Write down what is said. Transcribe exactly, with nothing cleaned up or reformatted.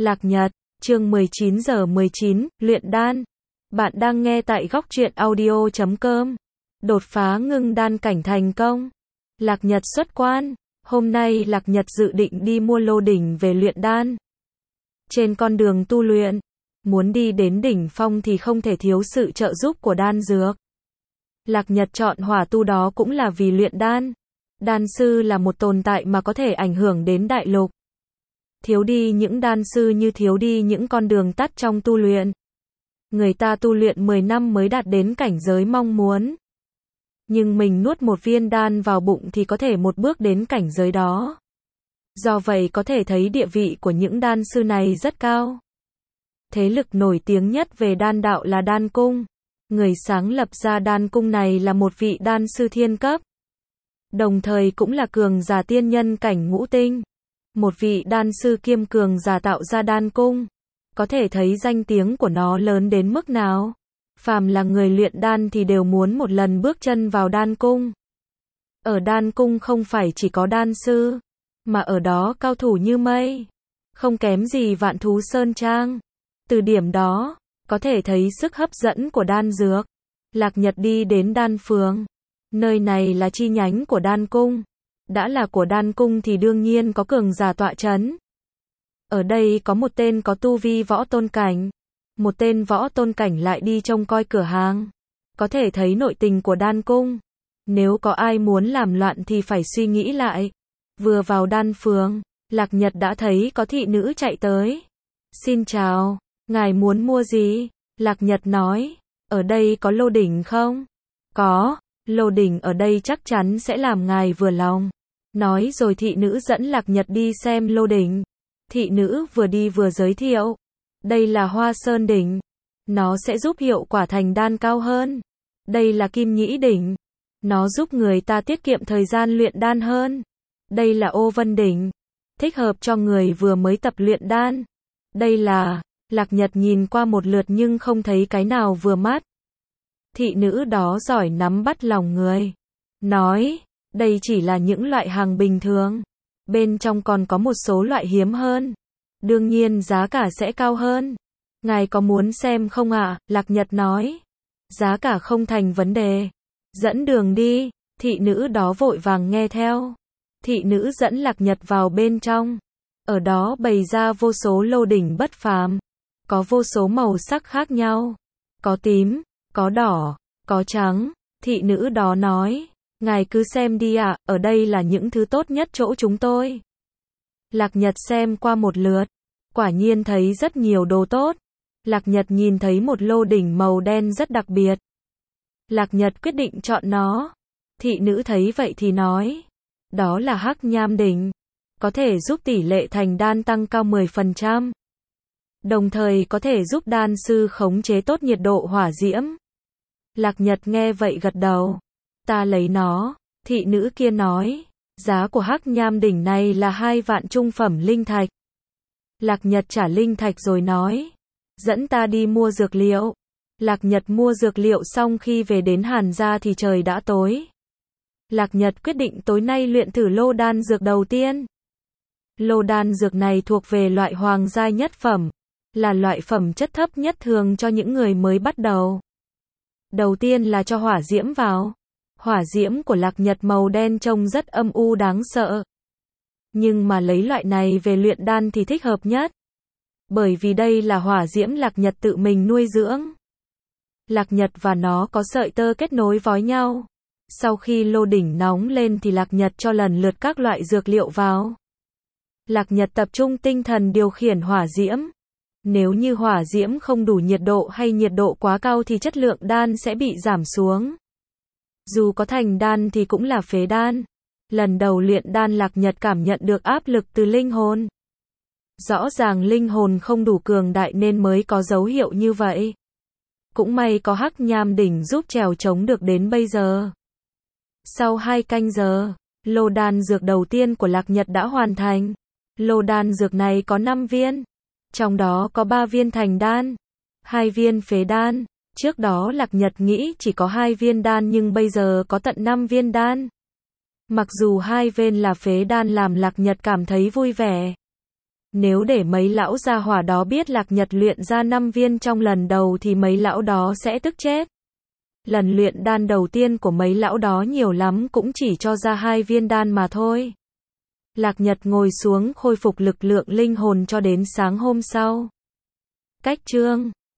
Lạc Nhật, chương mười chín giờ mười chín, luyện đan. Bạn đang nghe tại góc truyện audio chấm com. Đột phá ngưng đan cảnh thành công. Lạc Nhật xuất quan. Hôm nay Lạc Nhật dự định đi mua lô đỉnh về luyện đan. Trên con đường tu luyện, muốn đi đến đỉnh phong thì không thể thiếu sự trợ giúp của đan dược. Lạc Nhật chọn hỏa tu đó cũng là vì luyện đan. Đan sư là một tồn tại mà có thể ảnh hưởng đến đại lục. Thiếu đi những đan sư như thiếu đi những con đường tắt trong tu luyện. Người ta tu luyện mười năm mới đạt đến cảnh giới mong muốn. Nhưng mình nuốt một viên đan vào bụng thì có thể một bước đến cảnh giới đó. Do vậy có thể thấy địa vị của những đan sư này rất cao. Thế lực nổi tiếng nhất về đan đạo là đan cung. Người sáng lập ra đan cung này là một vị đan sư thiên cấp. Đồng thời cũng là cường giả tiên nhân cảnh ngũ tinh. Một vị đan sư kiêm cường giả tạo ra đan cung. Có thể thấy danh tiếng của nó lớn đến mức nào. Phàm là người luyện đan thì đều muốn một lần bước chân vào đan cung. Ở đan cung không phải chỉ có đan sư, mà ở đó cao thủ như mây. Không kém gì Vạn Thú Sơn Trang. Từ điểm đó, có thể thấy sức hấp dẫn của đan dược. Lạc Nhật đi đến đan phường. Nơi này là chi nhánh của đan cung. Đã là của đan cung thì đương nhiên có cường giả tọa chấn. Ở đây có một tên có tu vi võ tôn cảnh. Một tên võ tôn cảnh lại đi trông coi cửa hàng. Có thể thấy nội tình của đan cung. Nếu có ai muốn làm loạn thì phải suy nghĩ lại. Vừa vào đan phường, Lạc Nhật đã thấy có thị nữ chạy tới. Xin chào, ngài muốn mua gì? Lạc Nhật nói, ở đây có lô đỉnh không? Có, lô đỉnh ở đây chắc chắn sẽ làm ngài vừa lòng. Nói rồi thị nữ dẫn Lạc Nhật đi xem lô đỉnh. Thị nữ vừa đi vừa giới thiệu. Đây là Hoa Sơn đỉnh. Nó sẽ giúp hiệu quả thành đan cao hơn. Đây là Kim Nhĩ đỉnh. Nó giúp người ta tiết kiệm thời gian luyện đan hơn. Đây là Ô Vân đỉnh. Thích hợp cho người vừa mới tập luyện đan. Đây là... Lạc Nhật nhìn qua một lượt nhưng không thấy cái nào vừa mắt. Thị nữ đó giỏi nắm bắt lòng người. Nói, đây chỉ là những loại hàng bình thường. Bên trong còn có một số loại hiếm hơn. Đương nhiên giá cả sẽ cao hơn. Ngài có muốn xem không ạ? À? Lạc Nhật nói. Giá cả không thành vấn đề. Dẫn đường đi. Thị nữ đó vội vàng nghe theo. Thị nữ dẫn Lạc Nhật vào bên trong. Ở đó bày ra vô số lô đỉnh bất phàm. Có vô số màu sắc khác nhau. Có tím, có đỏ, có trắng. Thị nữ đó nói. Ngài cứ xem đi ạ, à, ở đây là những thứ tốt nhất chỗ chúng tôi. Lạc Nhật xem qua một lượt. Quả nhiên thấy rất nhiều đồ tốt. Lạc Nhật nhìn thấy một lô đỉnh màu đen rất đặc biệt. Lạc Nhật quyết định chọn nó. Thị nữ thấy vậy thì nói. Đó là Hắc Nham đỉnh. Có thể giúp tỷ lệ thành đan tăng cao mười phần trăm. Đồng thời có thể giúp đan sư khống chế tốt nhiệt độ hỏa diễm. Lạc Nhật nghe vậy gật đầu. Ta lấy nó. Thị nữ kia nói. Giá của Hắc Nham đỉnh này là hai vạn trung phẩm linh thạch. Lạc Nhật trả linh thạch rồi nói. Dẫn ta đi mua dược liệu. Lạc Nhật mua dược liệu xong khi về đến Hàn gia thì trời đã tối. Lạc Nhật quyết định tối nay luyện thử lô đan dược đầu tiên. Lô đan dược này thuộc về loại hoàng giai nhất phẩm. Là loại phẩm chất thấp nhất thường cho những người mới bắt đầu. Đầu tiên là cho hỏa diễm vào. Hỏa diễm của Lạc Nhật màu đen trông rất âm u đáng sợ. Nhưng mà lấy loại này về luyện đan thì thích hợp nhất. Bởi vì đây là hỏa diễm Lạc Nhật tự mình nuôi dưỡng. Lạc Nhật và nó có sợi tơ kết nối với nhau. Sau khi lô đỉnh nóng lên thì Lạc Nhật cho lần lượt các loại dược liệu vào. Lạc Nhật tập trung tinh thần điều khiển hỏa diễm. Nếu như hỏa diễm không đủ nhiệt độ hay nhiệt độ quá cao thì chất lượng đan sẽ bị giảm xuống. Dù có thành đan thì cũng là phế đan. Lần đầu luyện đan Lạc Nhật cảm nhận được áp lực từ linh hồn. Rõ ràng linh hồn không đủ cường đại nên mới có dấu hiệu như vậy. Cũng may có Hắc Nham đỉnh giúp trèo chống được đến bây giờ. Sau hai canh giờ, lô đan dược đầu tiên của Lạc Nhật đã hoàn thành. Lô đan dược này có năm viên. Trong đó có ba viên thành đan, hai viên phế đan. Trước đó Lạc Nhật nghĩ chỉ có hai viên đan nhưng bây giờ có tận năm viên đan. Mặc dù hai viên là phế đan làm Lạc Nhật cảm thấy vui vẻ. Nếu để mấy lão gia hỏa đó biết Lạc Nhật luyện ra năm viên trong lần đầu thì mấy lão đó sẽ tức chết. Lần luyện đan đầu tiên của mấy lão đó nhiều lắm cũng chỉ cho ra hai viên đan mà thôi. Lạc Nhật ngồi xuống khôi phục lực lượng linh hồn cho đến sáng hôm sau. Cách chương